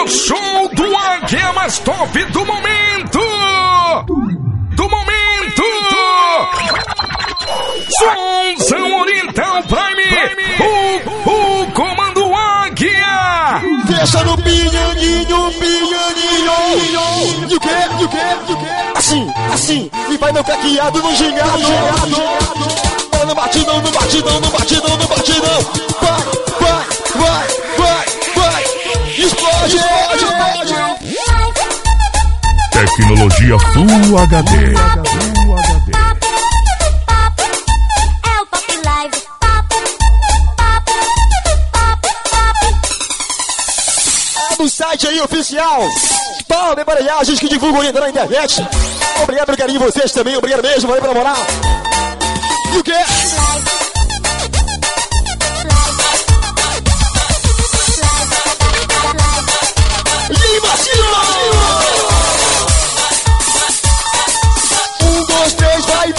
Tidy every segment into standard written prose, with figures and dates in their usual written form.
o show do Águia mais top do momento! Sonzão Oriental Prime! O comando Águia! Deixa no pianinho. E o quê? Assim, e vai meu caqueado no gingado. Vai no batidão. Vai. Explode. Tecnologia Full HD. No site aí oficial Paulo Embaralhagens, que divulgam ainda na internet. Obrigado pelo carinho de vocês também, obrigado mesmo, valeu pela moral. E o quê? Lima Silva! 1, 2, 3, vai.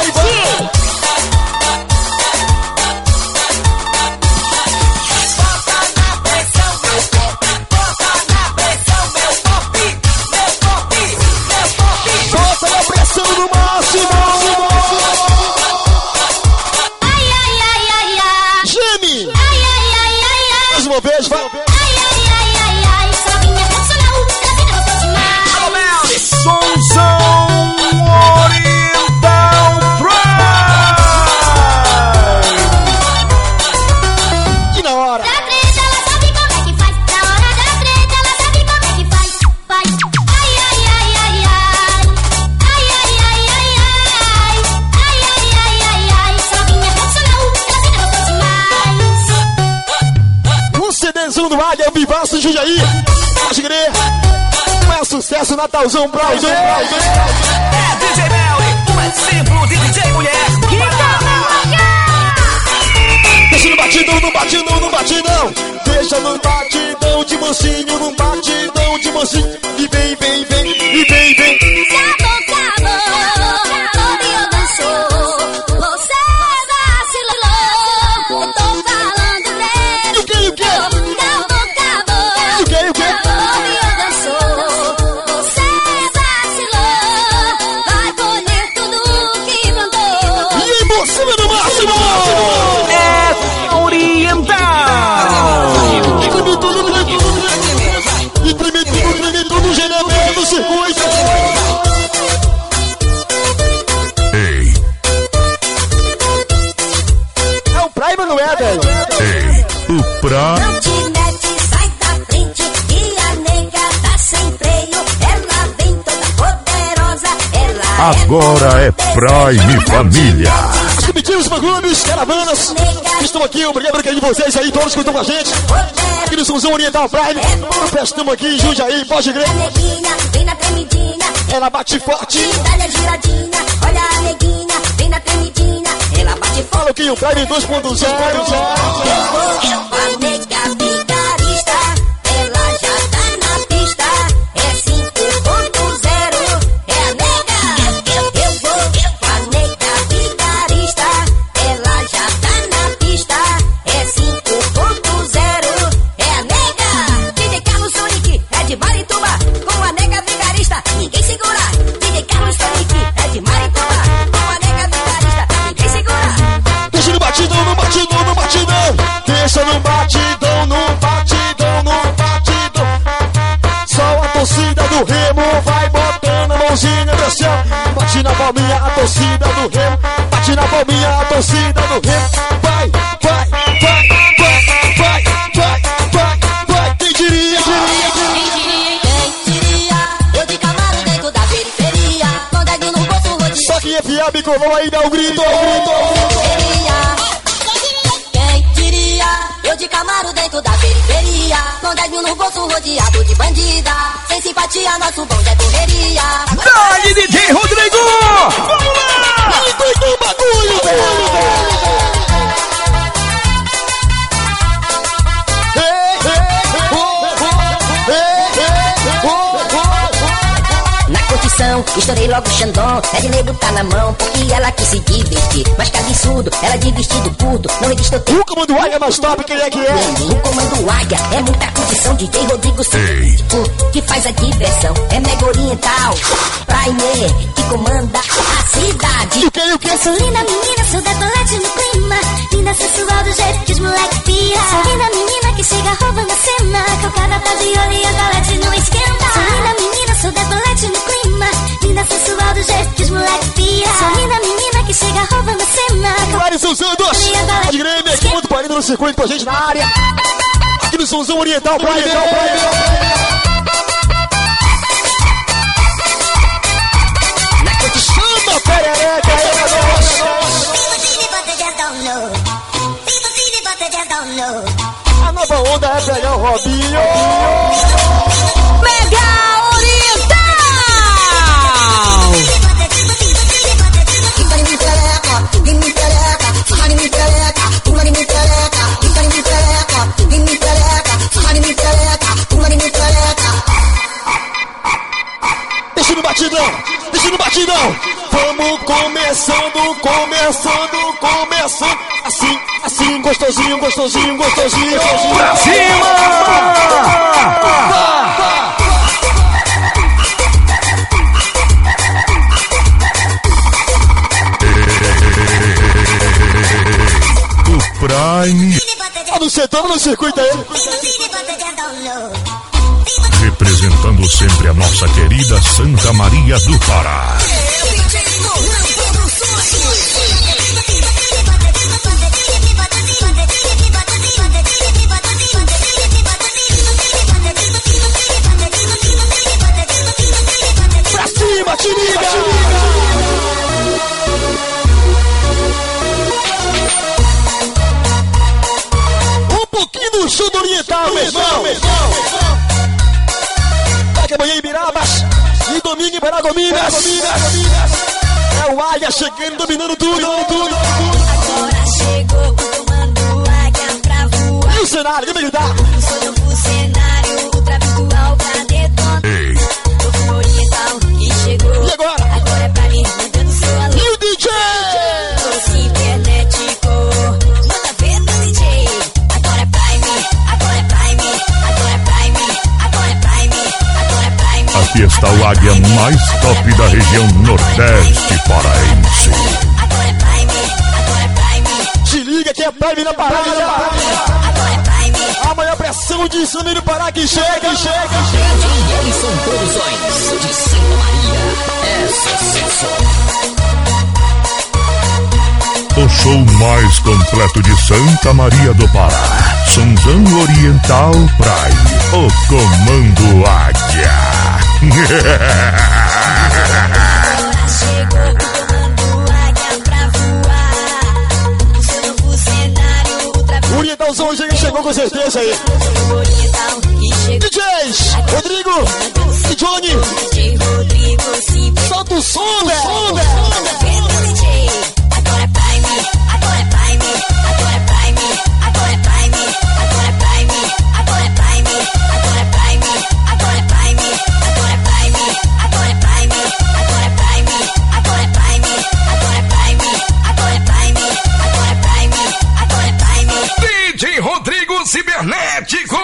É o Vivaço de Jundiaí. Pode crer. É sucesso, Natalzão, Brauzão. É DJ Melly, um exemplo de DJ mulher. Deixa no batidão. Deixa no batidão de mansinho, no batidão de mansinho. E vem. Não te mete, sai da frente, e a nega tá sem freio. Ela vem toda poderosa, ela agora é Prime Família. Os comitivos, fã-clubes, caravanas que estão aqui, obrigado pelo carinho de vocês aí, todos que estão com a gente. Aqui no Sonzão Oriental Prime, estamos aqui em Jundiaí, pode crer. Vem na tremidinha, ela bate forte. dá-lhe a giradinha, olha a neguinha, vem na tremidinha, ela bate forte. Fala aqui o Prime 2.0. A nega vigarista, ela já tá na pista. É 5.0, é a nega. Eu vou. A nega vigarista, ela já tá na pista. É 5.0, é a nega. DJ Carlos Sonic, é de Marituba. Com a nega vigarista, ninguém segura. DJ Carlos Sonic, é de Marituba. Com a nega vigarista, ninguém segura. Deixa no batidão. Deixa no batidão. Só a torcida do Remo vai botando a mãozinha no céu. Bate na palminha a torcida do Remo. Bate na palminha a torcida do Remo. Vai. Quem diria? Eu de Camaro dentro da periferia. Com dedinho no bolso rodeado. Só quem é fiável colou aí, dá o grito. Eu de Camaro dentro da periferia. Com 10 mil no bolso rodeado de bandida. Sem simpatia, nosso bonde é correria. Dali, DJ Rodrigo! Vamos lá! Vem do bagulho, Na curtição então estourei logo o Xandão. É de nego tá na mão, porque ela quis se divertir. Mas que absurdo, ela de vestido curto, não registrou tempo. O comando Águia é mais top, quem é que é? O comando Águia é muita condição. DJ Rodrigo Cinco, que faz a diversão. É mega oriental, Prime, que comanda a cidade. O que? Eu sou linda menina, sou decolete no clima. Linda sensual do jeito que os moleque pira. Sou linda menina que chega roubando a cena. Calcada tá de olho e a galete no esquema. Sou linda menina, sou decolete no clima. Linda sensual do jeito que os moleque pira. Sou linda menina que chega roubando a cena. Vários Santos, de Grêmio, aqui muito parido no circuito com a gente na área. Aqui no Somzão Oriental, Prime. Chama perereca, a nova onda é pegar o Robinho. Mega Deixa no batidão. Vamos começando. Assim, gostosinho. Pra cima! O Prime. Tá no setor, no circuito aí. Representando sempre a nossa querida Santa Maria do Pará. Pra cima, te liga! Um pouquinho do sul do oriental, meu irmão. Daqui amanhã em Birabas e domingo em Paragominas. É o Águia chegando, dominando tudo. Agora chegou o comando Águia pra voar. E o cenário, vem me ajudar. Sou novo cenário, ultra-virtual pra detonar. Ei, Novo oriental e chegou. E agora? Agora é pra mim, mandando sua luz. E o DJ? Trouxe internetico, manda ver do DJ. Agora é Prime, agora é Prime, agora é Prime, agora é Prime, agora é Prime. aqui está o Águia mais top da região Nordeste paraense. Agora é Prime, agora é Prime, Te liga que é Prime na parada. agora é Prime. A maior pressão de cima do Pará que chega. São produções de Santa Maria. É sucesso. O show mais completo de Santa Maria do Pará. Somzão Oriental Prime. O Comando Águia. Agora chegou o comando Águia pra voar. O seu novo cenário, O Orientalzão hoje chegou com certeza aí. oriental e chegou. DJs, Rodrigo e Johnny. DJ Rodrigo Simples. Solta o som, velho. Manda ver do DJ. Agora é Prime, agora é Prime, agora é Prime, agora é Prime, agora é Prime, agora é Prime, agora é Prime, agora é Prime, agora é Prime, agora é Prime, agora é Prime, agora é Prime, agora é Prime, agora é Prime, agora é Prime, agora é Prime. DJ Rodrigo Cibernético.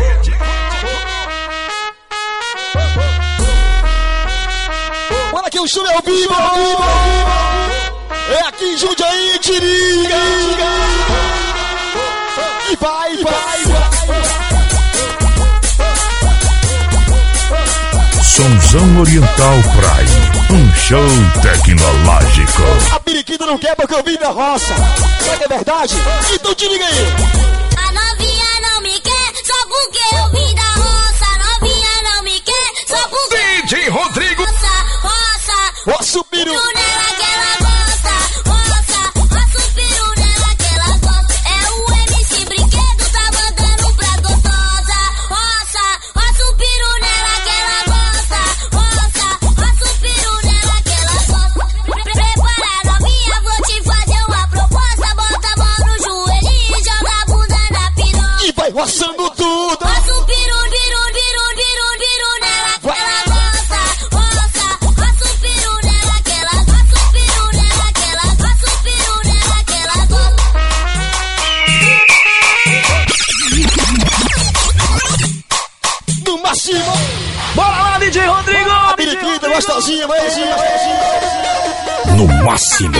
Olha aqui o show é ao vivo. É aqui em Jundiaí, te liga. E vai. Somzão Oriental Prime. Um show tecnológico. A periquita não quer porque eu vim da roça. Será que é verdade? Então te liga aí. A novinha não me quer só porque eu vim da roça. A novinha não me quer só porque DJ Rodrigo. Ó, subiram. nela que ela gosta. Roça, roça o peru nela que ela gosta. É o MC Brinquedo, tá mandando pra gostosa. Roça, roça o peru nela que ela gosta. Roça, roça o peru nela que ela gosta. Prepara novinha, vou te fazer uma proposta. Bota a mão no joelho e joga a bunda pra cima. Bora lá, DJ Rodrigo. A periquita, gostosinha, vai. No máximo.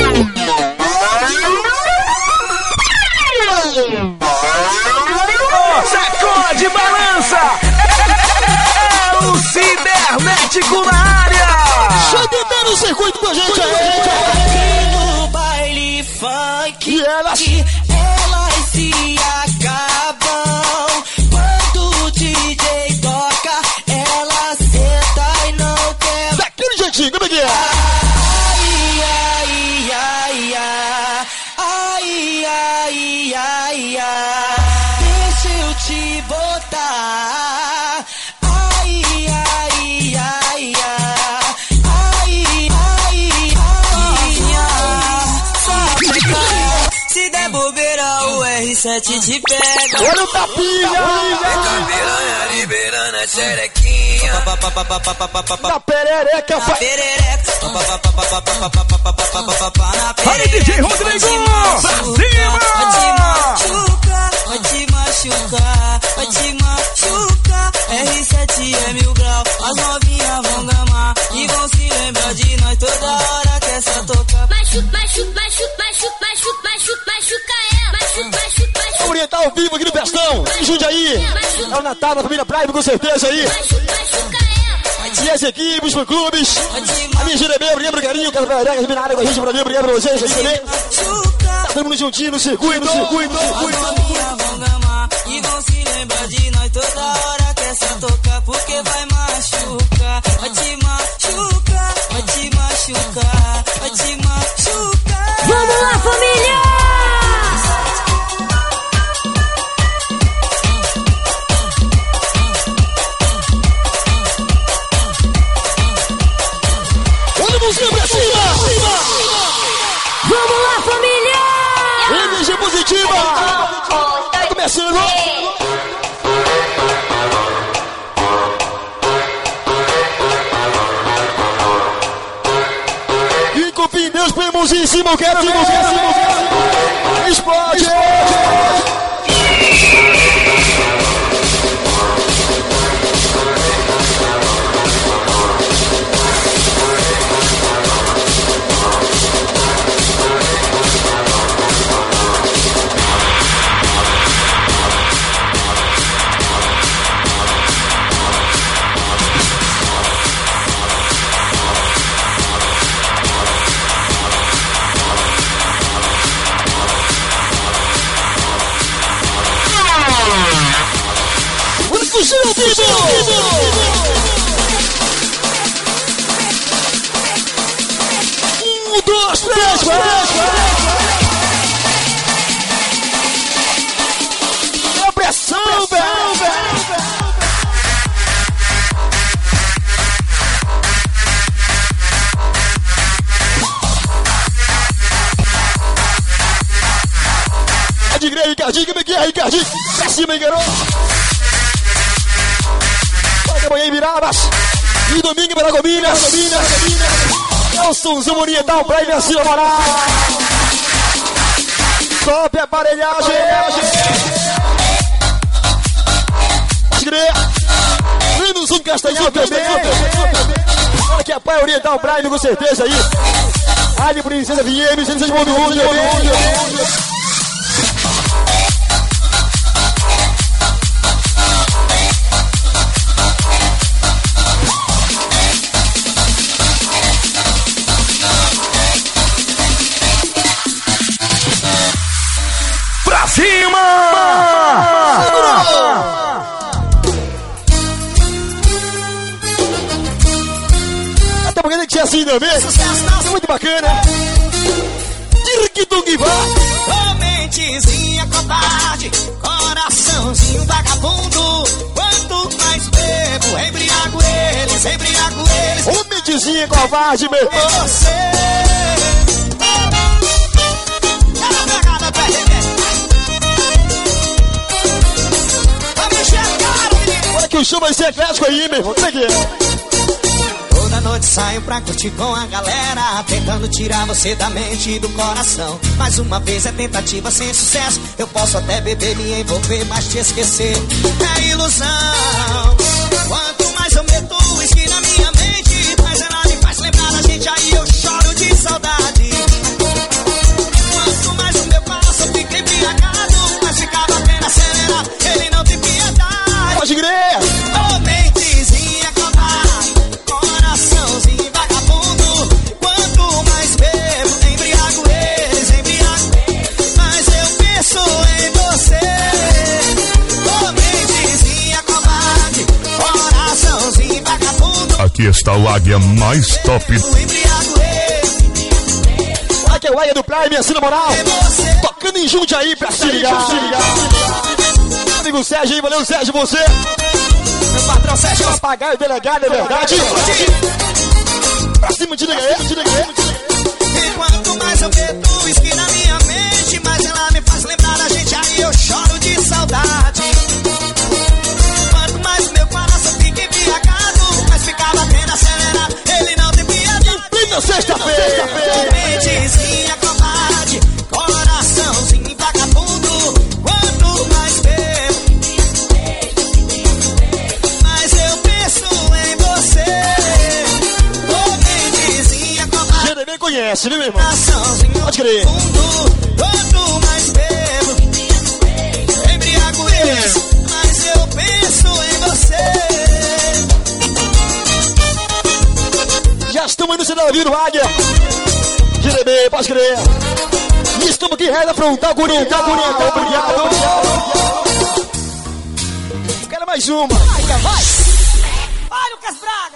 Sacode, balança. É o cibernético na área. Chegando no circuito com a gente aí. No baile funk, E elas? elas se acabam. Quando o DJ toca, ela senta e não quer. Daquele jeitinho, como é que é? Ai, deixa eu te botar. Se der bobeira, o R7 te pega. Olha o tapinha. Liberando a xerequinha. Na perereca, pai. Perereca. Aí, DJ Rodrigo. Pra cima. Vai te machucar. R7 é 1000 graus. As novinhas vão gamar e vão se lembrar de nós toda hora que essa toca. Machuca ela. Vamos orientar ao vivo aqui no Pestão. Em Jundiaí. É o Natal da família Prime, com certeza aí. E as equipes, os clubes. A minha gira bem, obrigado, carinho. Quero ver a minha área com a gente, obrigado pra vocês aqui também. Tá todo mundo juntinho no circuito. As novinhas vão gamar e vão se lembrar de nós toda hora que essa toca. Porque vai machucar. Vai te machucar. Vamos lá, família! Olha a música pra cima! Vamos lá, família! Energia positiva! Tá começando! E com pneus, põe a mãozinha em cima, eu quero ver! Explode! Fugiu, filho! 1, 2, 3, 4! É pressão, velho! É de igreja, Ricardinho, como é que é, Ricardinho? Pra cima, hein, garoto! Amanhã em Mirabas e domingo em Paragominas. É o somzão oriental pra ir assim, moral. Top aparelhagem. Lendo Zoom Castanhal também. Olha que é pai oriental Prime com certeza aí. Ali Princesa VM, Princesa de Mundo. Até porque tem que ser assim também. É muito bacana. Ô mentezinha covarde, coraçãozinho vagabundo. Quanto mais bebo, embriago eles. Ô mentezinha covarde, meu irmão. Você olha que o show vai ser eclético aí, meu irmão. Como é que é? toda noite saio pra curtir com a galera, tentando tirar você da mente e do coração. Mais uma vez é tentativa sem sucesso. Eu posso até beber, me envolver, mas te esquecer é ilusão. Quando aqui está o águia mais top. Aqui é o águia do Prime, assim na moral. Tocando em Jundiaí pra se ligar. Amigo Sérgio aí, valeu Sérgio, você. Meu patrão Sérgio, papagaio, delegado, é verdade. Pra cima, te liga aí. E quanto mais eu meto uísque na minha mente, mais ela me faz lembrar da gente, aí eu choro de saudade. Quanto mais meu coração fica embriagado, mais fica batendo acelerado, ele não tem piedade. Plena sexta-feira. Mentezinha covarde, coraçãozinho vagabundo. Quanto mais bebo, mais eu penso em você. Ô mentezinha covarde, Você nem conhece, viu, meu irmão? coraçãozinho Pode crer. fundo. Quanto mais bebo, embriago eu, mas eu penso em você. Já estamos no sinal vindo, águia. Jerebê, pode crer. E estamos aqui, reza frontal, bonita. Obrigado. Quero mais uma. Vai. Vai, Lucas Braga!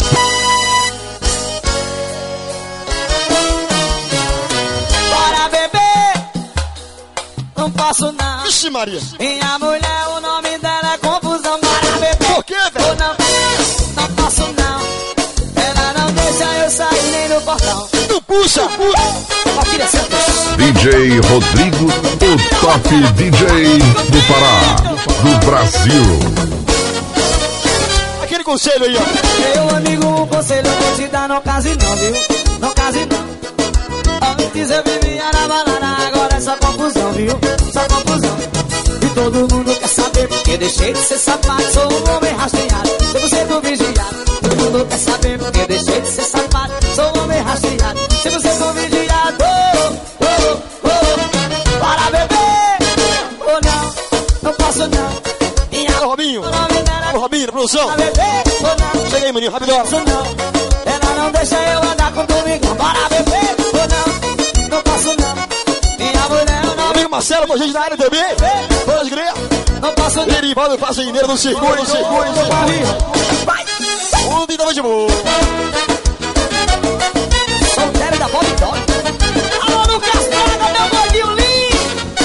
Bora beber! Não posso não. Vixe, Maria. Minha mulher, o nome dela é confusão. Bora beber! Por quê, Ou velho? não posso não. Ela não deixa eu sair nem no portão. Não puxa. Ó, queria ser DJ Rodrigo, o top DJ do Pará, do Brasil. Aquele conselho aí, ó. meu amigo, um conselho eu vou te dar, não case não, viu? Não case não. Antes eu vivia na balada, agora é só confusão, viu? Só confusão. E todo mundo quer saber porque deixei de ser sapato, sou um homem rastreado, 100% vigiado. Todo mundo quer saber porque deixei de ser sapato, sou um homem rastreado, 100% vigiado. Para beber ou não posso não. Alô, Robinho. Alô, Robinho, produção. Para beber ou não. Chega aí, maninho, rapidão. Posso não. Ela não deixa eu andar com Domingão. Bora beber ou não posso não. Minha mulher eu não Amigo Marcelo, com a gente na área também. Pode crer. não posso não. Erivaldo, fazendeiro, não segure. Vai. Tudo ainda vai de boa. Solteiro da Bob Dog. Alô, Lucas Braga, meu gordinho lindo.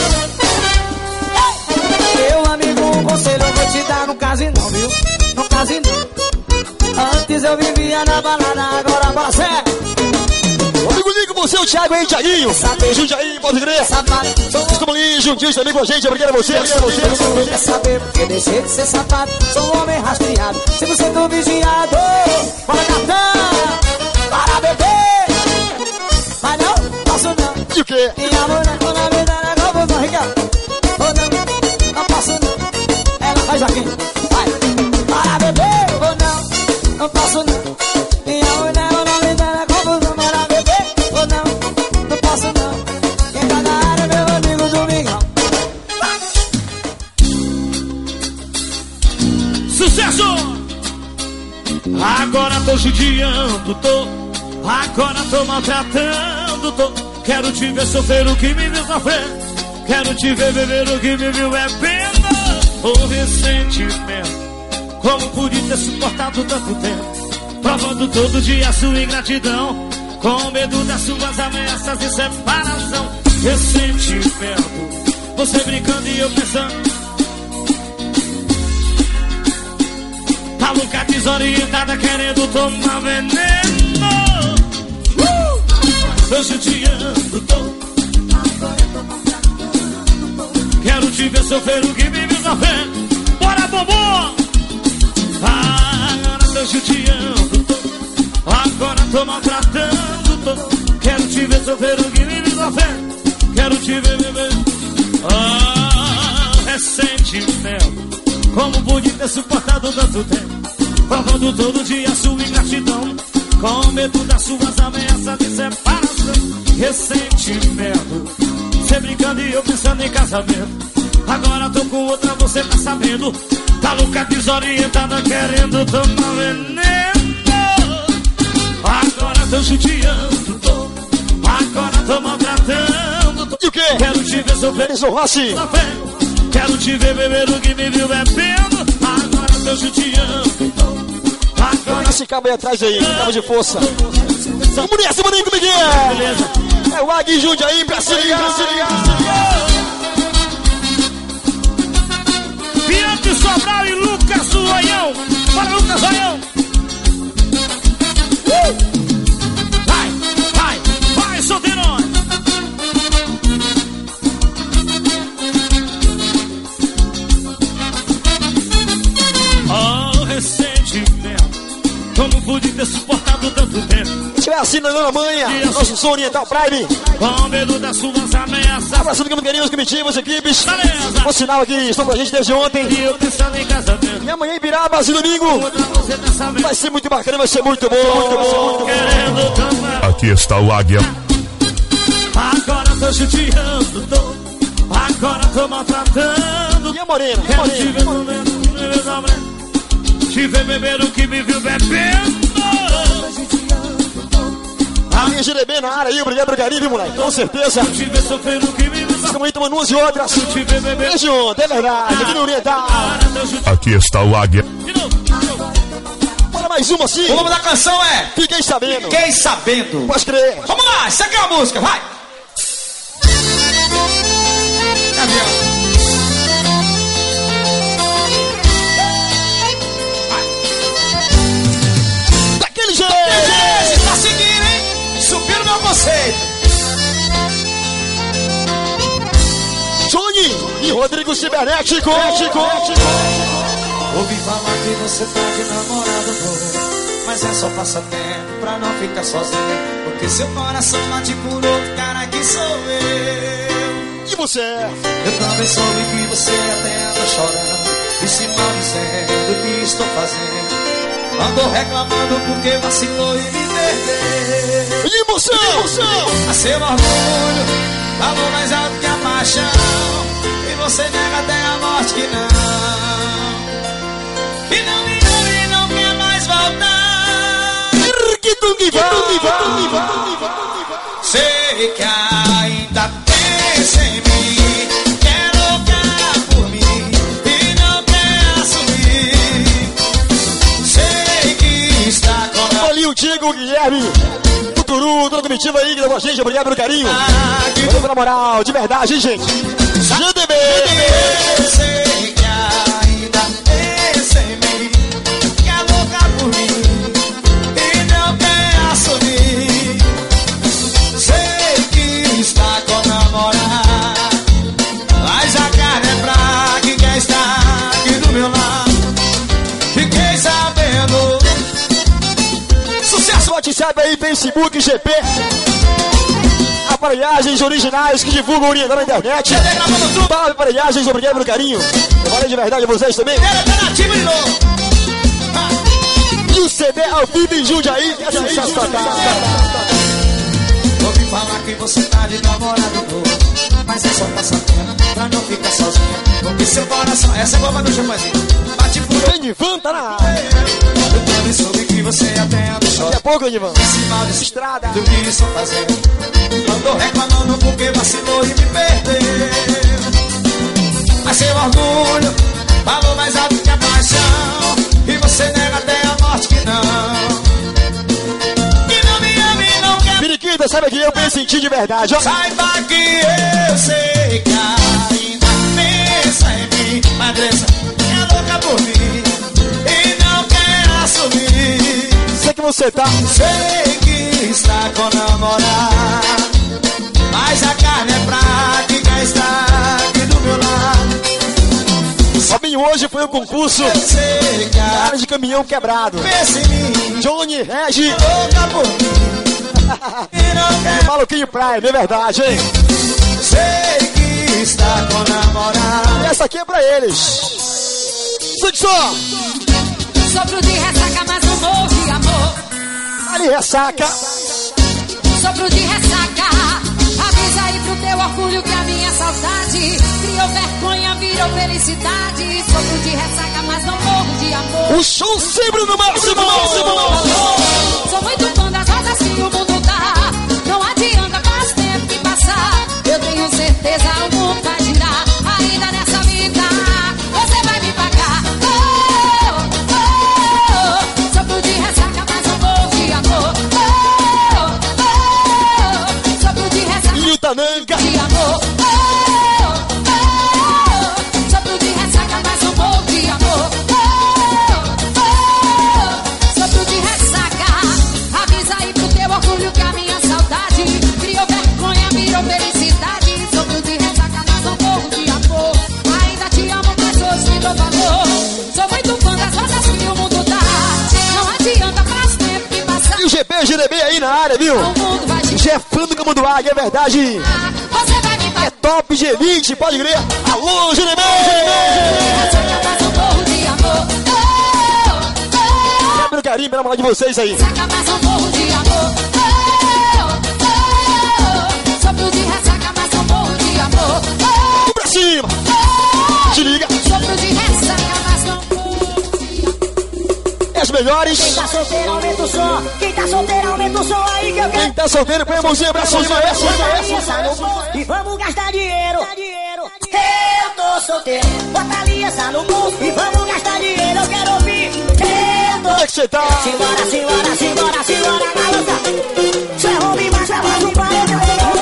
Meu amigo, um conselho eu vou te dar, não case não, viu? Não case não. Antes eu vivia na balada, agora bora sério. Amigo Lico, você, o Thiago aí, Thiaguinho. Jundiaí, pode crer. Sapato, sou Estamos ali juntinhos também com a gente. Obrigado a você. Todo mundo quer saber porque deixei de ser sapato, sou um homem rastreado, 100% vigiado. Bora Natan, para beber. Mas não posso não. E o quê? Minha mulher, o nome dela é confusão, Ricardo. Ou não posso não. Ela faz aqui, vai. Para beber ou não posso não. Minha mulher, o nome dela é confusão. Para beber ou não posso não. Quem tá na área é meu amigo Domingão. Sucesso! Agora tô judiando, agora tô maltratando, quero te ver sofrer o que me viu sofrer, quero te ver beber o que me viu bebendo. O ressentimento, como pude ter suportado tanto tempo, provando todo dia a sua ingratidão, com medo das suas ameaças de separação. Ressentimento, você brincando e eu pensando. Tá louca, desorientada, querendo tomar veneno. Tô judiando, quero te ver sofrer o que me viu sofrendo. Bora, bombom! Agora tô judiando, agora tô maltratando. Quero te ver sofrer o que me viu sofrendo. Quero te ver beber. Ressentimento, como pude ter suportado tanto tempo, provando todo dia a sua ingratidão, com medo das suas ameaças de separação. Ressentimento, você brincando e eu pensando em casamento. Agora tô com outra, você tá sabendo. Tá louca, desorientada, querendo tomar veneno. Agora tô judiando, agora tô maltratando. E o quê? Quero te ver sofrer, Denison Rossi. quero te ver beber o que me viu bebendo. Agora tô judiando, agora Esse cabo aí atrás aí, cabo de força. Vamos nessa, maninho, como é que é? É o Águia Jundiaí pra se ligar. Bianchi Sobral e Lucas Zoião. Bora, Lucas Zoião. Vai, solteirão. Oh, ressentimento. Como pude ter suportado tanto tempo? Se estiver assim na Dona Manha, nosso som Oriental Prime. Com medo das suas ameaças. Abraçando que muito carinho os comitivos, equipes. Beleza. Por sinal aqui, estão com a gente desde ontem. E eu pensando em casamento. E amanhã em Birabas, e domingo. Você pensamento. Vai ser muito bacana, vai ser muito bom. Querendo cantar. Aqui está o Águia. Agora tô judiando, agora tô maltratando. E a Morena? Quero te ver comendo, te ver beber o que me viu bebendo. A minha GDB na área aí, obrigado pelo carinho, moleque. Com certeza. Te ver sofrer o que me viu. Estamos aí tomando umas e outras. Te ver beber. Vem junto, é verdade. Aqui no Oriental. Aqui está o Águia. De novo. Bora mais uma assim. O nome da canção é Fiquei sabendo. Fiquei Sabendo. Pode crer. Vamos lá, isso aqui é a música, vai! Daquele jeito. Você tá seguindo, hein? Subindo meu conceito. Johnny e Rodrigo Cibernético. Ouvi falar que você tá de namorado novo, mas é só passatempo pra não ficar sozinha, porque seu coração bate por outro cara que sou eu. E você? Eu também soube que você até anda chorando e se maldizendo o que estou fazendo. Andou reclamando porque vacilou e me perdeu. E você? A seu orgulho falou mais alto que a paixão, e você nega até a morte que não. E não me ama e não quer mais voltar. Sei que ainda pensa em mim, quer loucar por mim e não quer assumir. Sei que está com Ali o Diego, o Guilherme, o Turu, toda a comitiva aí que levou a gente. Obrigado pelo carinho. Valeu pela moral, de verdade, hein, gente. GDB. Sei que ainda pensa em mim, quer loucar por mim e não quer assumir. Sei que está com namorado, mas a carne é pra quem quer estar aqui do meu lado. Fiquei sabendo. Sucesso, WhatsApp aí, Facebook, GP. Aparelhagens originais que divulgam Oriental na internet. Salve, aparelhagens, obrigado pelo carinho. Eu falei de verdade a vocês também. Alternativo de novo. E o CD ao vivo em Jundiaí. É sensacional. Ouvi falar que você tá de namorado novo, mas é só passatempo pra não ficar sozinha, porque seu coração, essa é boba do champanhe, bate por outro. Enivan tá na área. Eu também soube que você até anda Daqui a chorando pouco, Enivan. esse mal desse Estrada. do que estou fazendo. Andou reclamando porque vacilou e me perdeu. Mas seu orgulho falou mais alto que a paixão, e você nega até a morte que não. Que não me ama e não quer. Periquita, sabe que eu penso em ti de verdade, ó. Saiba que eu sei que ainda pensa em mim, Madressa é louca por mim e não quer assumir. Sei que você tá. Sei que está com namorado, mas a carne é pra quem quer estar aqui do meu lado. Robinho, hoje foi o concurso Eu sei que da a área de caminhão quebrado. pensa em mim, Johnny, Regi louca por mim e não e quer. Maluquinho Prime, é verdade, hein? Sei que está com namorado. E essa aqui é pra eles. Sente só. Sopro de ressaca, mas não morro de amor. Ali, ressaca. Sopro de ressaca. Avisa aí pro teu orgulho que a minha saudade criou vergonha, virou felicidade. Sopro de ressaca, mas não morro de amor. O show sempre no máximo. Sou muito fã das rosas que o mundo dá. Não adianta, faz tempo que passar. Eu tenho certeza o mundo vai girar. Ainda nessa vida você vai me pagar. Sopro de ressaca. Alô, GDB aí na área, viu? Já é fã do Comando Águia, é verdade. É top G20, pode crer. Alô, GDB! Pelo carinho, pela moral de vocês aí. Vamos pra cima! Te liga! As melhores. Quem tá solteiro, aumenta o som. Quem tá solteiro, aumenta o som aí que eu quero. Quem tá solteiro, põe a mãozinha pra cima. E vamos gastar dinheiro. Eu tô solteiro. Bota a aliança no bolso e vamos gastar dinheiro. Eu quero ouvir. Onde é que você tá? Simbora, simbora, simbora, simbora, balança. Cê rouba mais, cê faz um paredão.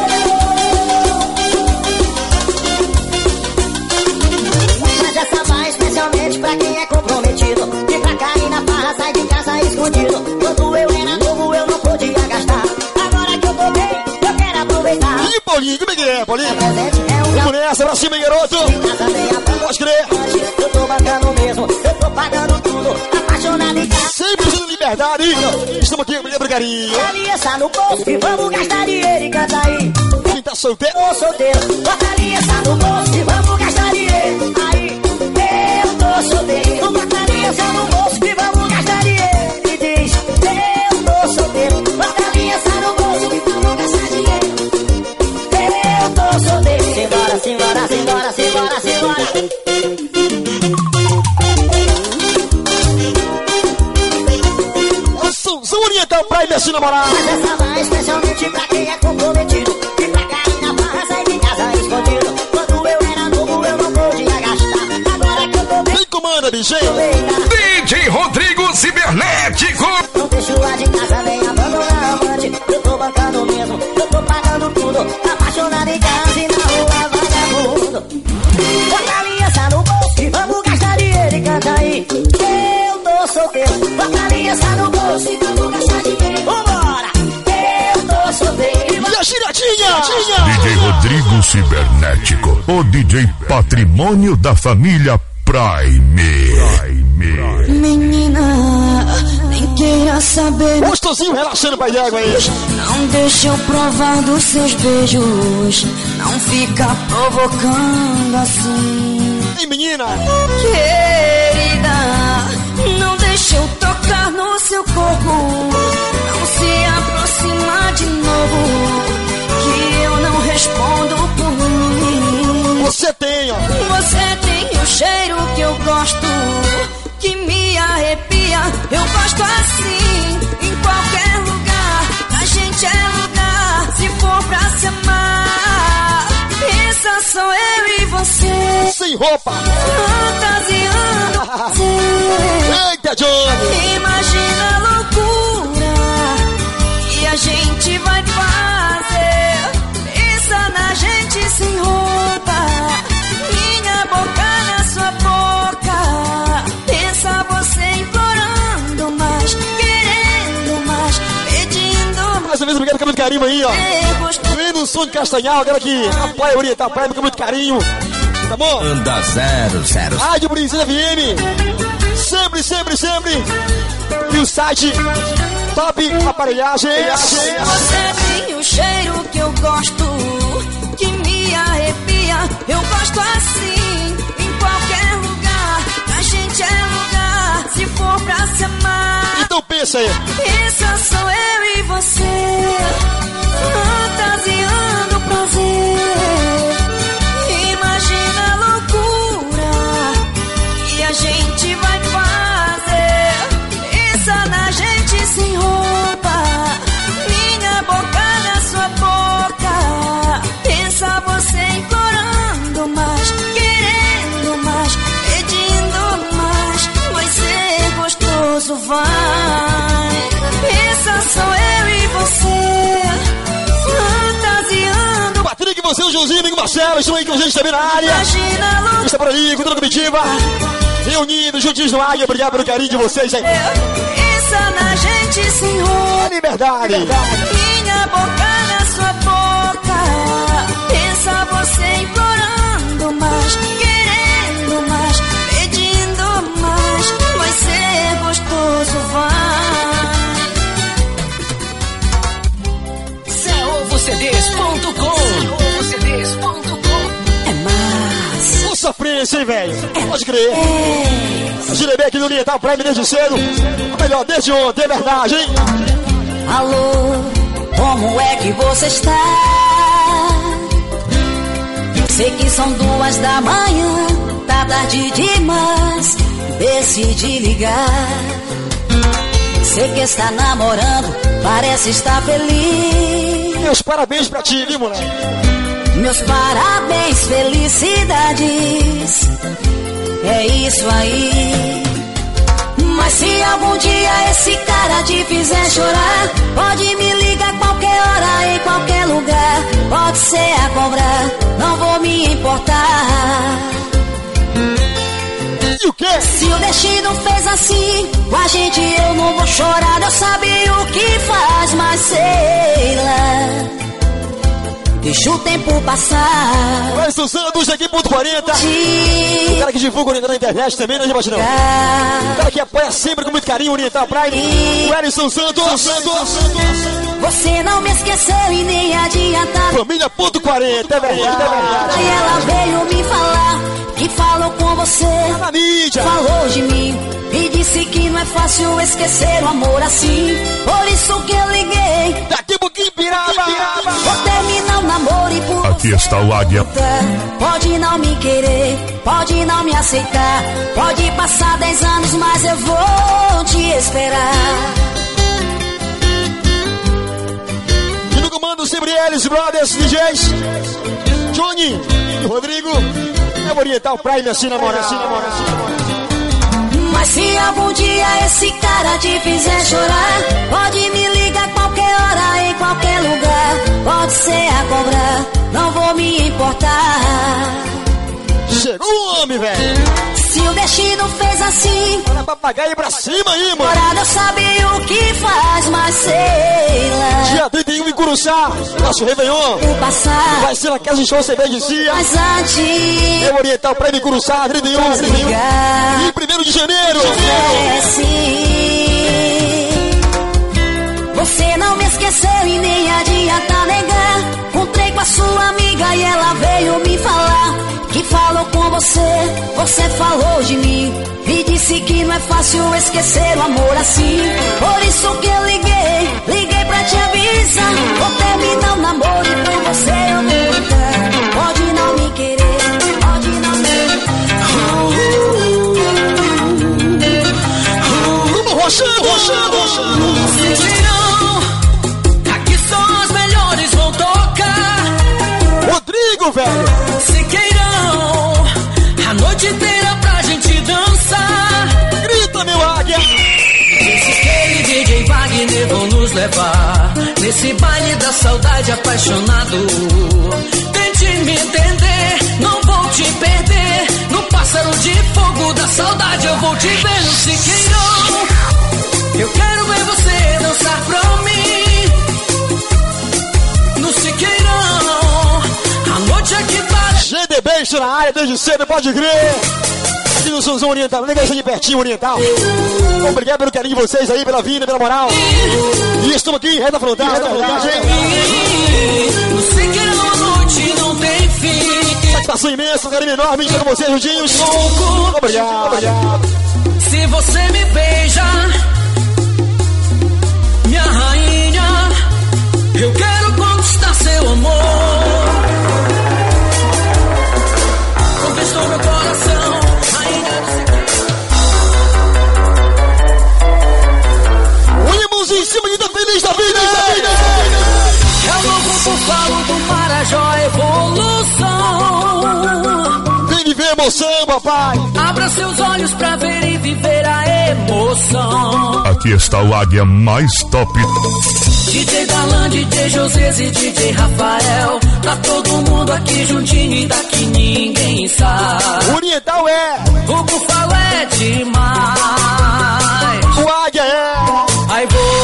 Mas essa vai especialmente pra quem é comprometido. E pra cair na farra, sai de casa escondido. Quando eu era novo, eu não podia gastar. Agora que eu tô bem, eu quero aproveitar. E Paulinho, como é que é, Paulinho? Presente é um Vamos nessa, pra cima, garoto. Pode crer. Eu tô bancando mesmo, eu tô pagando tudo. Apaixonado em casa. Sempre usando liberdade. Estamos aqui, mulher, carinho. Aliança no bolso e vamos gastar dinheiro e canta aí. Quem tá solteiro? Tô solteiro, bota a aliança no bolso e vamos gastar dinheiro. Aí, eu tô solteiro, bota a aliança no bolso e vamos gastar dinheiro. E diz, eu tô solteiro, bota a aliança no bolso e vamos gastar dinheiro. Eu tô solteiro, simbora, simbora, simbora, simbora, simbora. São oriental pra ir se namorar. Mas essa vai especialmente pra quem é comprometido. E pra cair na farra, sai de casa escondido. Quando eu era novo, eu não podia gastar. Agora que eu tô bem, Quem comanda, bichinho? DJ Rodrigo Cibernético. não deixo lá de casa, nem abandonar a amante. Eu tô bancando mesmo, eu tô pagando tudo. Apaixonado em casa e na rua vagabundo. Bota a aliança no bolso e vamos gastar dinheiro e canta aí. Eu tô solteiro, bota a aliança no bolso e vamos gastar dinheiro. Vambora! Eu tô solteiro. E a giradinha? DJ Rodrigo Cibernético. O DJ Patrimônio da Família Prime. Menina, nem queira saber. Gostosinho, relaxando, pai de água aí. Não deixa eu provar dos seus beijos. Não fica provocando assim. Ei, menina. Querida, não deixa eu tocar no seu corpo. Não se aproximar de novo, que eu não respondo por mim. Você tem, ó. Você tem o cheiro que eu gosto, que me arrepia. Eu gosto assim, em qualquer lugar. A gente é lugar, se for pra se amar. Pensa só eu e você, Sem roupa. fantasiando você. Eita, Johnny. Imagina a loucura que a gente vai fazer. Pensa na gente sem roupa, minha boca na sua boca. Pensa você implorando mais, querendo mais, pedindo Mais uma vez, obrigado com muito carinho aí, ó. mais. Vendo o som de Castanhal, agora aqui. A Praia Oriental, a Praia com muito carinho. Tá bom? Anda 00. Rádio Princesa FM. Sempre, sempre, sempre. E o site Top Aparelhagem. Você tem o cheiro que eu gosto, que me arrepia. Eu gosto assim, em qualquer lugar. A gente é lugar, se for pra se amar. Então pensa aí. Pensa só eu e você, fantasiando prazer. Imagina a loucura que a gente vai fazer. Pensa na gente sem roupa, minha boca na sua boca. Pensa você implorando mais, querendo mais, pedindo mais. Vai ser gostoso, vai. Pensa só eu e você, fantasiando. Patrick, você, o Joãozinho, amigo Marcelo, estão aí com a gente também na área. Imagina a loucura. Está por ali, com toda a comitiva. Reunidos, juntinhos no Águia. Obrigado pelo carinho de vocês aí. Pensa na gente sem roupa, A liberdade. minha boca na sua boca. Pensa você implorando mais, querendo mais, pedindo mais. Vai ser gostoso, vai. sim, velho. Pode crer. Girebê aqui no Oriental Prime desde cedo. Melhor, desde ontem, é verdade, hein? Alô, como é que você está? Sei que são 2 da manhã, tá tarde demais, decidi ligar. Sei que está namorando, parece estar feliz. Meus parabéns pra ti, viu, moleque? Meus parabéns, felicidades. É isso aí. Mas se algum dia esse cara te fizer chorar, pode me ligar qualquer hora, em qualquer lugar. Pode ser a cobrar, não vou me importar. E o quê? Se o destino fez assim com a gente, eu não vou chorar. Deus sabe o que faz, mas sei lá. Deixa o tempo passar. Vai, Suzana do Jequim.40. O cara que divulga o Oriental na internet também, né, Batinão? O cara que apoia sempre com muito carinho o Oriental Prime. O Ellison Santos. Você não me esqueceu e nem adianta. Família.40, é verdade. Aí ela veio me falar que falou com você, na mídia. falou de mim e disse que não é fácil esquecer o amor assim. Por isso que eu liguei. Daqui a pouquinho, Piraba. Vou terminar o namoro e por Aqui está o Águia. Pode não me querer, pode não me aceitar. Pode passar 10 anos, mas eu vou te esperar. E no comando sempre eles, brothers, DJs Johnny e Rodrigo. É o Oriental Prime, assim namorar. Mas se algum dia esse cara te fizer chorar, pode me ligar qualquer hora, em qualquer lugar. Pode ser a cobrar, não vou me importar. Chegou o homem, velho. Se o destino fez assim, Bora papagaio pra cima aí, mano. agora Deus sabe o que faz, mas sei lá. Dia 31 em Curuçá, nosso Réveillon. O passar, Vai ser na casa de show CB de Cia. mas antes É o Oriental Prime em Curuçá, 31. ligar. E 1º de janeiro. É sim. Você não me esqueceu e nem adianta negar. Encontrei com a sua amiga e ela veio me falar que falou com você, você falou de mim e disse que não é fácil esquecer o amor assim. Por isso que eu liguei pra te avisar. Vou terminar o namoro e por você eu vou ligar. Pode não me querer, pode não me Aqui só as melhores vão tocar. Rodrigo, velho. Siqueirão, a noite inteira pra gente dançar. Grita, meu águia. Siqueira e DJ Wagner vão nos levar nesse baile da saudade apaixonado. Tente me entender, não vou te perder. No pássaro de fogo da saudade eu vou te ver no Siqueirão. Eu quero ver você dançar pra mim no Siqueirão. A noite aqui para GDB está na área desde cedo, pode crer. Aqui no Sonzão Oriental, nem deixa de pertinho Oriental. Obrigado pelo carinho de vocês aí, pela vinda, pela moral. E estamos aqui, reta frontal, hein? no Siqueirão a noite não tem fim. Satisfação imensa, um carinho enorme de com vocês, juntinhos. Obrigado. Se você me beija, minha rainha, eu quero conquistar seu amor. Conquistou meu coração, rainha do Siqueirão. Unimos em cima de tá feliz da vida. É o novo búfalo do Marajó, evolução. Vem viver emoção, papai. Abra seus olhos pra ver e viver a emoção. Aqui está o Águia mais top. DJ Darlan, DJ José e DJ Rafael. Tá todo mundo aqui juntinho e daqui ninguém sai. Oriental é. O búfalo é demais. O águia é. A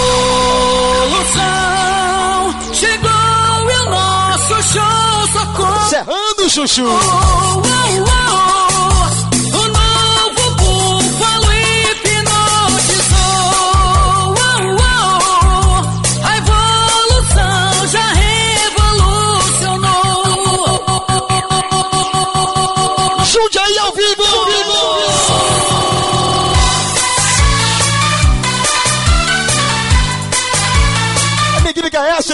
evolução chegou e o nosso show socorro. Serrando, chuchu. O novo búfalo hipnotizou. A evolução já revolucionou. Junte aí ao vivo.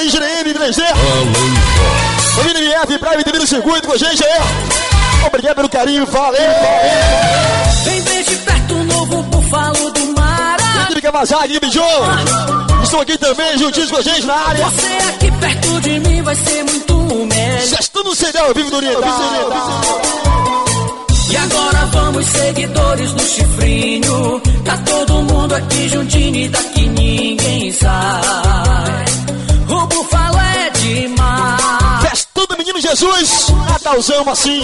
aí, GNM 3D. Família MF, Prime TV no circuito com a gente aí. Obrigado pelo carinho, valeu. Vem ver de perto o novo búfalo do mar. Equipe Kawasaki, Bijô. Estão aqui também, juntinhos com a gente na área. Você aqui perto de mim vai ser muito melhor. Gestando o CD ao vivo do Oriental. E agora vamos, seguidores do Chifrinho. Tá todo mundo aqui juntinho e daqui ninguém sai. O búfalo é demais. Festando Menino Jesus, Natalzão assim.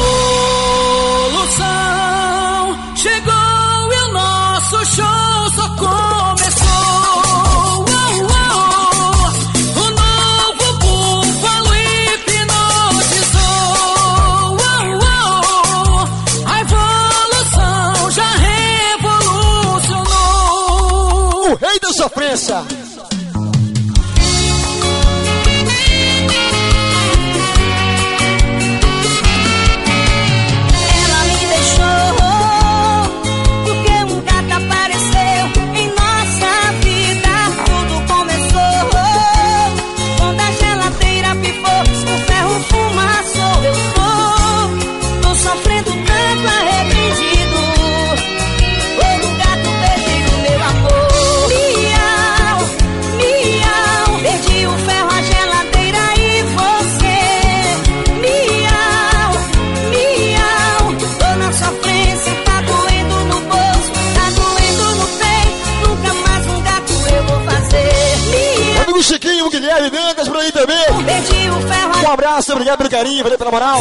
Solução chegou e o nosso show só começou. O novo búfalo hipnotizou. A evolução já revolucionou. O rei da sofrência. Chiquinho, Guilherme Vendas por aí também. Um abraço, obrigado pelo carinho, valeu pela moral.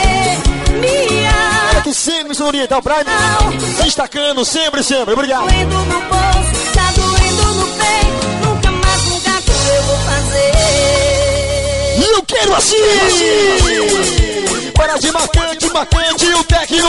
Olha que sempre no Oriental Prime, se destacando sempre, sempre. Obrigado. Doendo no bolso, tá doendo no peito. Nunca mais um gato eu vou fazer. E eu quero assim! Para de marcante, marcante, o técnico.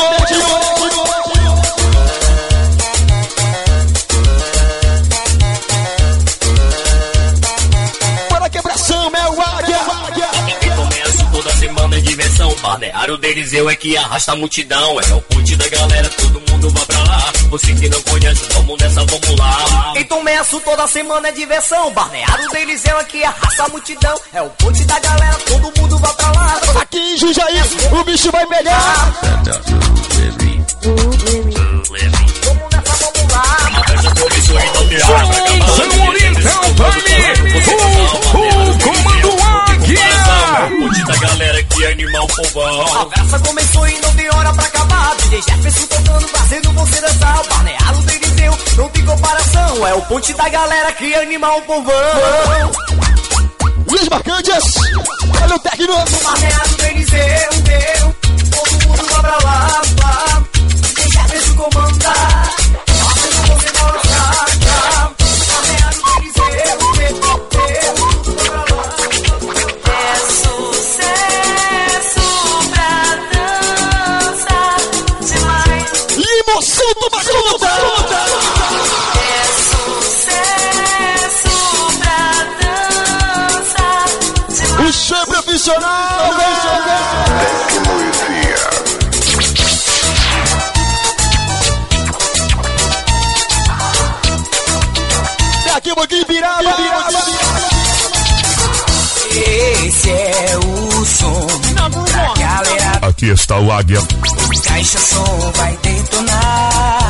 Semana de diversão, balneário deles eu é que arrasta a multidão. É o ponte da galera, todo mundo vai pra lá. Você que não conhece, vamos nessa, vamos lá. Em Tomeço toda semana é diversão. Balneário deles é que arrasta a multidão. É o ponte da galera, todo mundo vai pra lá. Aqui em Jundiaí, o bicho vai pegar. Vamos nessa, vamos lá. São Oriental Prime, o comando Águia. O ponte da galera que anima o povão. A festa começou e não tem hora pra acabar. DJ Jefferson tocando, fazendo você dançar. O balneário deles não tem comparação. É o ponte da galera que anima o povão. E os marcantes, olha o técnico. O balneário deles todo mundo vai pra lá. DJ Jefferson comanda. Fazendo você dançar. O balneário deles emoção do Bacuda! É sucesso pra dança. O show profissional! Daqui um pouquinho, Piraba! Esse é o som da galera. Aqui está o Águia. Caixa som vai detonar.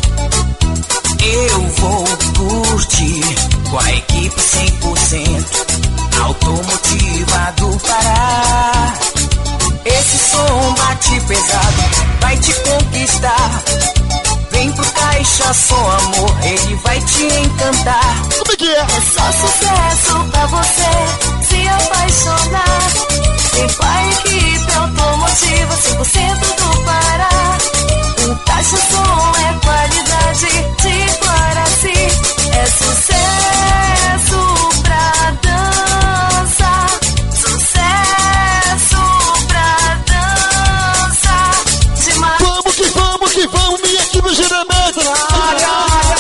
Eu vou curtir com a equipe 100% automotiva do Pará. Esse som bate pesado, vai te conquistar. Vem pro Caixa Som, amor, ele vai te encantar. Como é que é? É só sucesso pra você se apaixonar. Tem pai, equipe automotiva 100% do Pará. O Caixa Som é qualidade de Guaraci. É sucesso pra dança. Sucesso pra dança. Demais. Vamos que vamos, minha equipe giramento na área.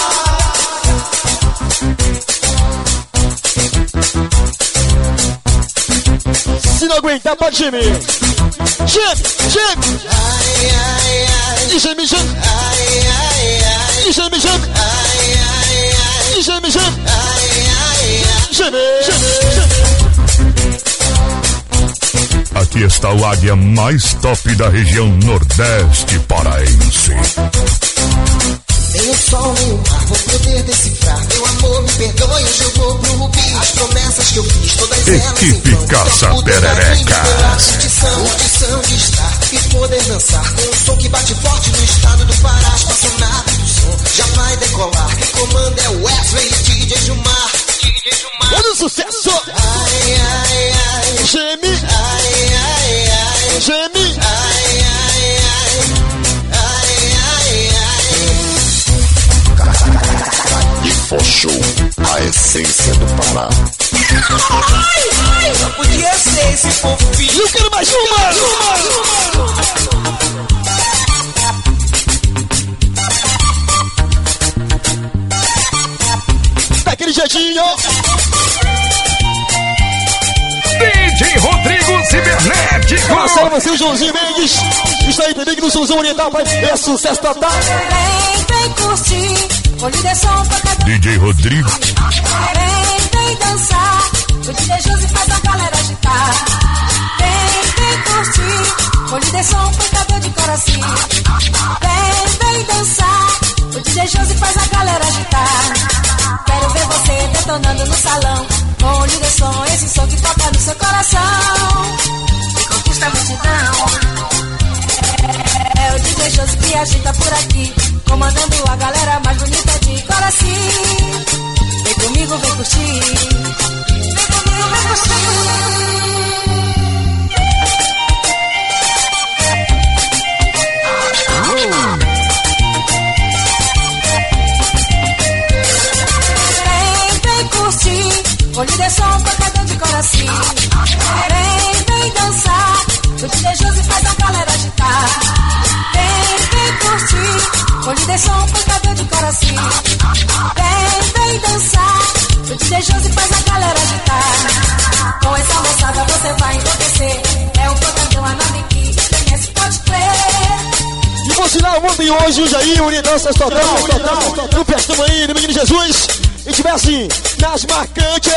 Se não aguentar, pode gemer. Geme. E geme. E geme. E geme. Geme. Aqui está o águia mais top da região nordeste paraense. Nem o sol, nem o mar vou poder decifrar. Meu amor, me perdoe, hoje eu vou pro Rubi. As promessas que eu fiz, todas elas Equipe Caça Pererecas. Curtição de estar e poder dançar com um som que bate forte no estado do Pará. A espaçonave do som já vai decolar. Quem comanda é o Wesley e DJ Gilmar. Olha o sucesso! Ai, ai, ai, Geme! ai, ai, ai, Geme! ai, ai, ai, ai, ai. Info Show, a essência do Pará. Só podia ser esse fofinho. Eu quero mais uma! Daquele jeitinho! DJ Rodrigo Cibernético. Marcelo, você e o Joãozinho Mendes. Está aí também que no Somzão Oriental, pai. É sucesso total. Vem curtir, o líder som toca. DJ Rodrigo. Vem dançar, o DJ Josi faz a galera agitar. Vem curtir, o líder som tocador de coração. Vem dançar, o DJ Josi faz a galera agitar. Quero ver você detonando no salão. Com o líder som, esse som que toca no seu coração e conquista a multidão. É o DJ Josi que agita por aqui, comandando a galera mais bonita de coração. Vem comigo, vem curtir. Vem comigo, vem curtir. Vem curtir, o líder som tocador de coração. Vem dançar, o DJ Josi faz a galera agitar. Vem curtir, o líder som tocador de coração. Vem dançar, o DJ Josi faz a galera agitar. Com essa moçada você vai enlouquecer. É um tocador, a nave que conhece, pode crer. E vou ensinar ontem e hoje, Jair, Unidanças total. No festão aí, no Menino Jesus. E tiver assim, nas marcantes.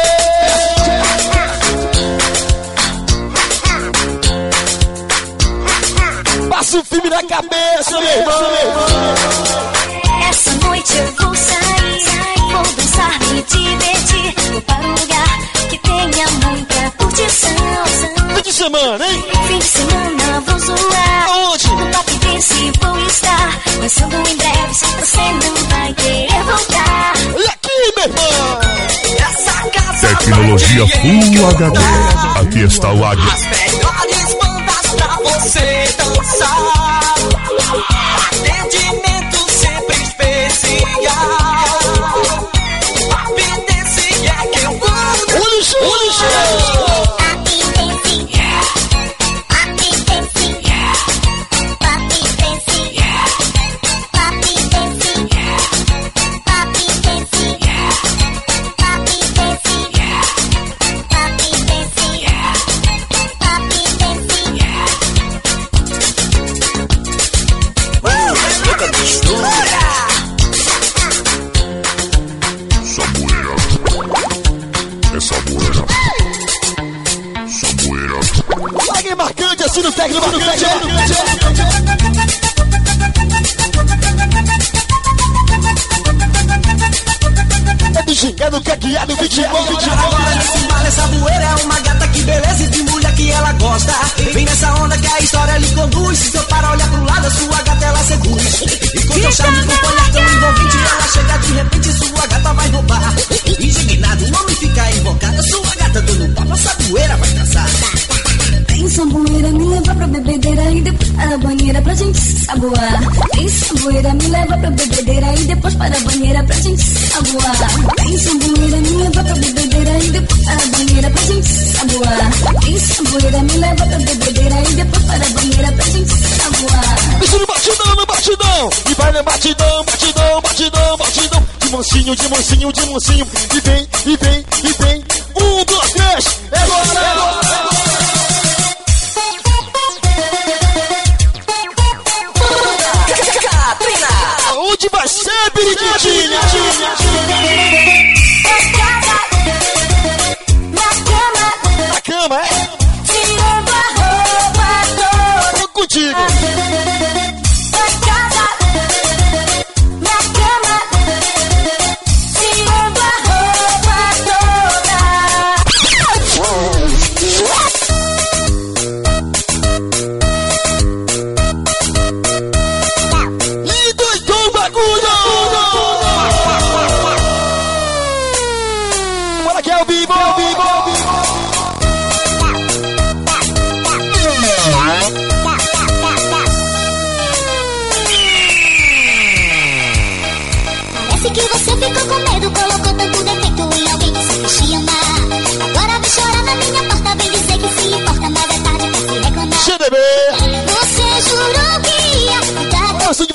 Passa o filme na cabeça, meu irmão. Essa noite eu vou sair, vou dançar, me divertir. Vou para um lugar que tenha muita curtição. Fim de semana, hein? Fim de semana vou zoar. Aonde? No Top Dance vou estar. Pensando em breve, você não vai querer voltar. Olha aqui, meu irmão. Essa casa Tecnologia Full HD. Aqui está o águia. as melhores bandas pra você dançar. Atendimento sempre especial. Papi desse é que eu amo. Olha o show, olha o show. Marcante, assim no técnico, marcante. É do gingado, caqueado, vitiado. Agora nesse embalo, essa bueira é uma gata, que beleza e de mulher que ela gosta. Vem nessa onda que a história lhe conduz. Se seu para olhar pro lado, a sua gata ela seduz. E com seu charme, com olhar tão envolvente, ela chega de repente, sua gata vai roubar. Indignado, o homem fica invocado, sua gata dando papo, essa bueira vai caçar. Tem samboeira, me leva pra bebedeira e depois para a banheira pra gente se saboar. Tem samboeira, me leva pra bebedeira e depois para a banheira pra gente se saboar. Tem samboeira, me leva pra bebedeira e depois para a banheira pra gente se saboar. Tem samboeira, me leva pra bebedeira e depois para a banheira pra gente se saboar. Isso no batidão, no batidão. E vai no batidão, batidão, batidão, batidão. De mansinho, de mansinho, de mansinho. E vem, e vem, e vem. 1, 2, 3. É agora, é agora, é agora. Onde vai ser, periquitinha? Na cama, é? Tirando a roupa.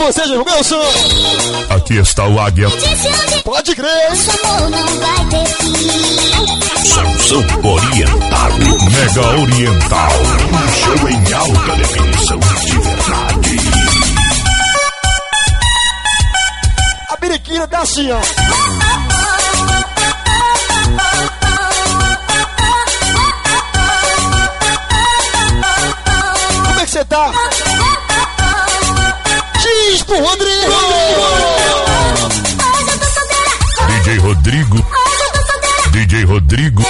vocês, meu som. Aqui está o Águia. Pode crer. Samsung Oriental. Mega Oriental. Um show em alta definição de verdade. A biriquina tá assim, ó. Como é que você tá? Diz pro Rodrigo. DJ Rodrigo. DJ Rodrigo.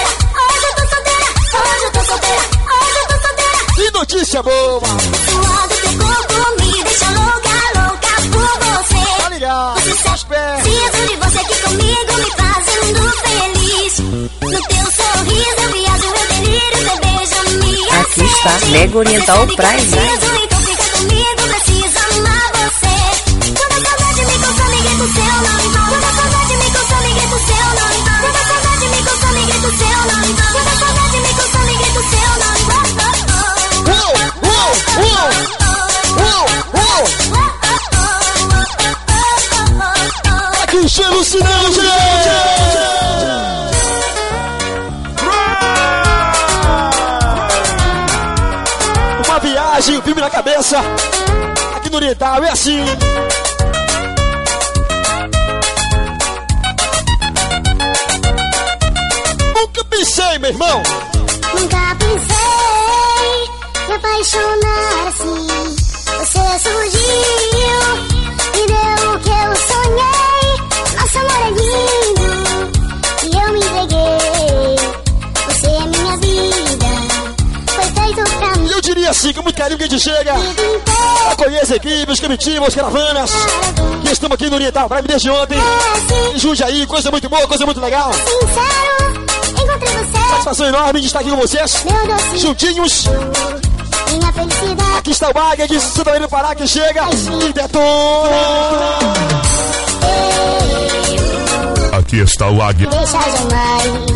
Que notícia boa. Tá ligado? Preciso de você aqui comigo, me fazendo feliz. No teu sorriso eu viajo, eu delírio, você beija-me. Aqui está Mega Oriental Prime. Então fica comigo, preciso amar você. Quando a saudade me consome, grito seu nome. Quando a saudade me consome, grito seu nome. Quando a saudade me consome, grito seu nome. Quando a saudade me consome, grito seu nome. Aqui enchendo o cinema, gente! Uma viagem, um filme na cabeça. Aqui no Oriental é assim. Nunca pensei, meu irmão. Nunca pensei me apaixonar assim. Você surgiu, me deu o que eu sonhei. Nosso amor é lindo e eu me entreguei. Você é minha vida, foi feito pra mim. Eu diria assim, com muito carinho que a gente chega. Eu conheço equipes, comitivas, caravanas. Que estamos aqui no Oriental Prime desde ontem. Em Jundiaí, coisa muito boa, coisa muito legal. Sincero, encontrei você. Satisfação enorme de estar aqui com vocês. Meu doce, Juntinhos. minha felicidade. Aqui está o Águia de Santa Maria do Pará que chega e detona. Aqui está o Águia. Deixa jamais.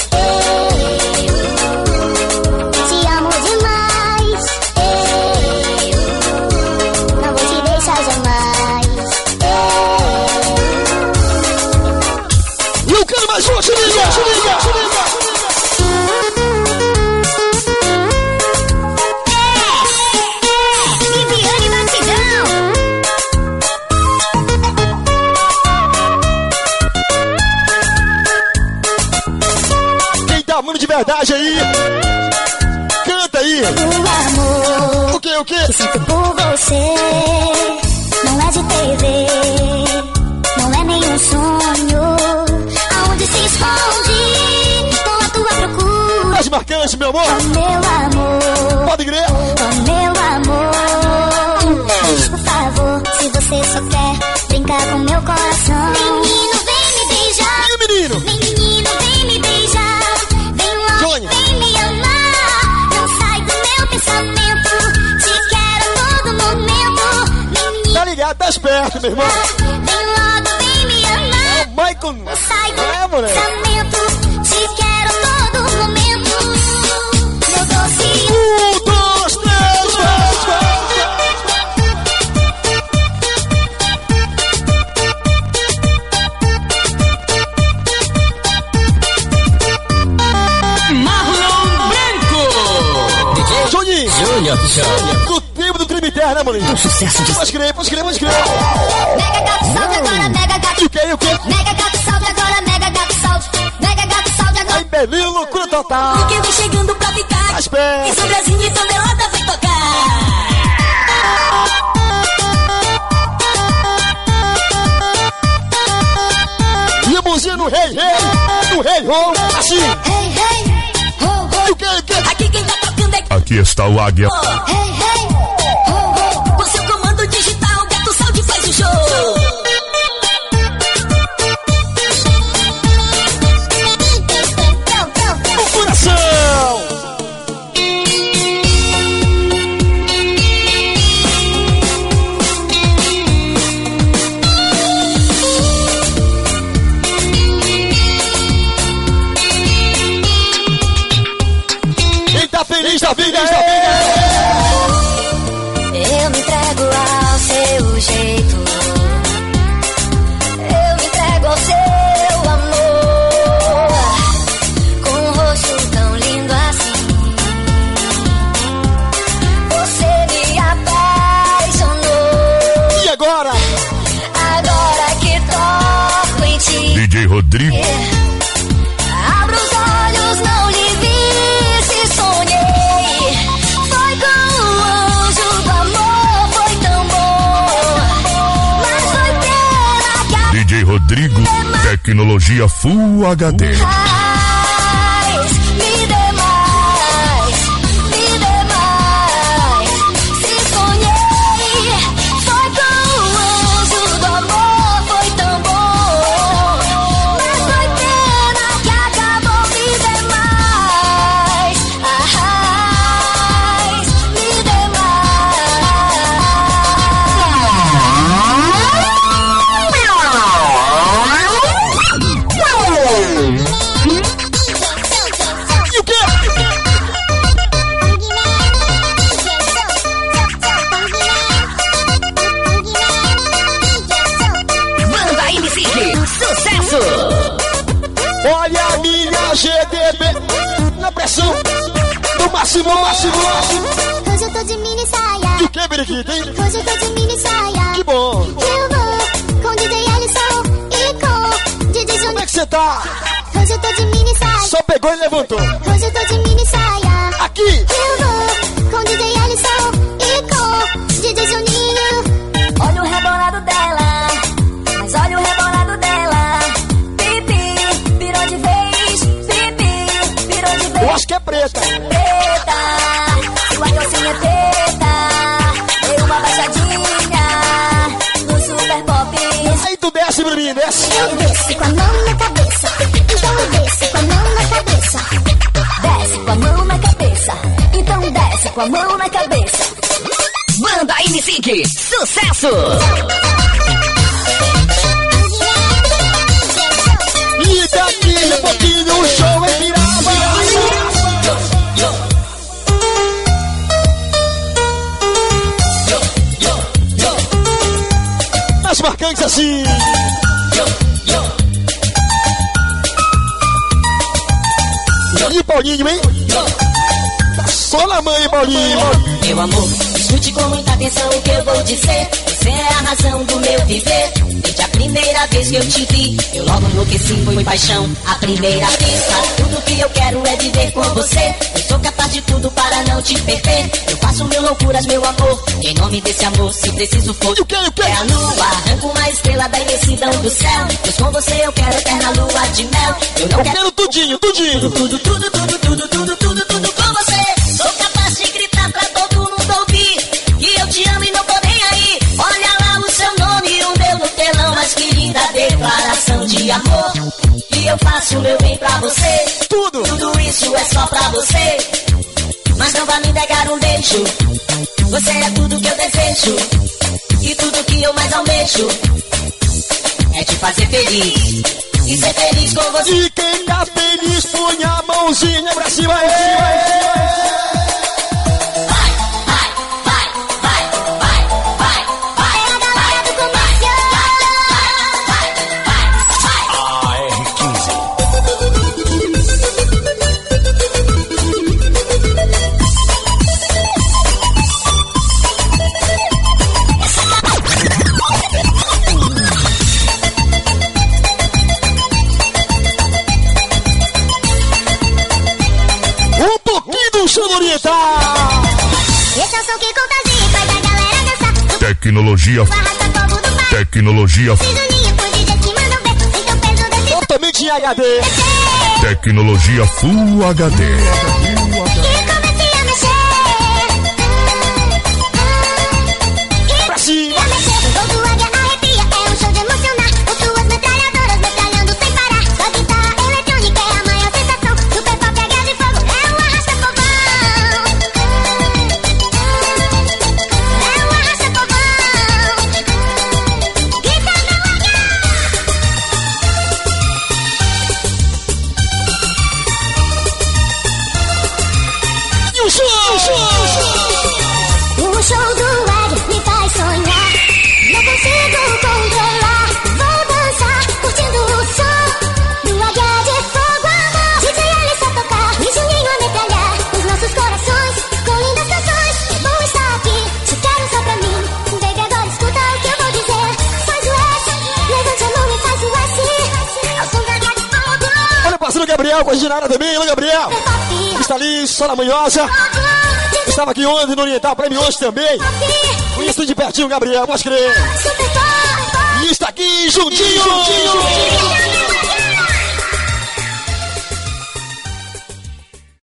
Te amo demais. Não vou te deixar jamais. E eu quero mais uma, te liga, te liga, te liga. Viviane Batidão. Quem tá amando de verdade aí? Canta aí. O amor O que, o que? que sinto por você não é de TV, não é nenhum sonho. Aonde se esconde com a tua procura? Mais marcante, meu amor. Oh, meu amor, Pode crer. oh, meu amor. Diz, por favor, se você só quer brincar com meu coração. Menino, vem me beijar. E o menino? Menino, vem me beijar. Vem logo, Johnny. vem me amar. Não sai do meu pensamento. Te quero a todo momento. Menino, Tá ligado, tá esperto, meu irmão. vem logo, vem me amar. Michael. Não sai do É, meu moleque. pensamento. Te quero a todo momento. Meu doce. 1, 2, 3, vai. Marlon Branco. Johnny. Júnior. No tempo do crime terra, né, maninho? Sucesso de Pode crer, pode crer, pode crer. Mega gato, salta agora, mega gato. E o que, e o que? Mega gato, salta agora, mega gato, salta. Mega gato, salta agora. Aí, Belinho, loucura total. Porque vem chegando pra ficar. Tá esperto. E Sobrazinho e Tonelada vai tocar. E a mãozinha no rei, no rei, assim. Hey, hey, ho, ho. E o que, e o que? Aqui quem tá tocando é Aqui está o Águia. Hey, hey, ho, ho. Com seu comando digital, Gato Sound faz o show. O coração. Quem tá feliz da vida, Eu me entrego ao seu jeito. Rodrigo. Abra os olhos, não lhe vi, se sonhei. Foi com o anjo do amor, foi tão bom. Mas foi pena que a DJ Rodrigo, tecnologia Full HD. me dê mais, me dê mais. Se sonhei, foi com o anjo do amor, foi tão bom. Mas foi pena que acabou, me dê mais. Me dê E o quê? Banda MC, sucesso! Olha a minha GDB na pressão do máximo. Hoje eu tô de mini saia. E o que, Periquita, hein? Hoje eu tô de mini saia. Que bom. Eu vou com DJ Alisson e com DJ Como Júnior. é que você tá? Hoje eu tô de mini saia. Só pegou e levantou. Hoje eu tô de mini saia. Aqui. Eu vou com DJ Alisson e com DJ Juninho. Olha o rebolado dela, mas olha o rebolado dela. Pipi, virou de vez. Pipi, virou de vez. Eu acho que é preta. Preta, sua calcinha é preta. Dei uma baixadinha no Super Pop. Aí tu desce pra mim, desce. Eu desço com a mão na cabeça. Então eu desço com a mão na cabeça. Desce com a mão na cabeça. Então desce com a mão na cabeça. Banda MC, sucesso! E daqui a pouquinho o show é virado. Mais marcantes assim. E Paulinho, hein? Tá só na mãe, Paulinho. Meu amor, escute com muita atenção o que eu vou dizer. Você é a razão do meu viver. Desde a primeira vez que eu te vi, eu logo enlouqueci, foi paixão. A primeira vista, tudo que eu quero é viver com você. Eu sou capaz de tudo para não te perder. Eu faço mil loucuras, meu amor, em nome desse amor, se preciso for. É a lua, arranco uma estrela da imensidão do céu. Pois com você eu quero eterna lua de mel. Eu não quero tudinho. Tudo com você. Sou capaz de gritar pra todo mundo ouvir que eu te amo e não tô nem aí. Olha lá o seu nome e o meu no telão. Mas que linda declaração de amor. E eu faço o meu bem pra você. Tudo isso é só pra você. Mas não vai me negar um beijo. Você é tudo que eu desejo. E tudo que eu mais almejo é te fazer feliz e ser feliz com você. E quem tá feliz, põe a mãozinha pra cima. Esse é o som que contagia e faz a galera dançar. Tecnologia. Tecnologia. Totalmente em HD. Tecnologia Full HD. Pra cima. Todo águia arrepia, é um show de emocionar. Com suas metralhadoras metralhando sem parar. Só guitarra eletrônica é a maior sensação. Super pop é guerra de fogo, é um arrasta-povão. É um arrasta-povão. Grita não águia. Gabriel, com a gente na área também. Alô, Gabriel. Está ali, só na manhosa. Estava aqui ontem no Oriental, pra mim hoje também. Conheço de pertinho, Gabriel, pode crer. E está aqui, juntinho.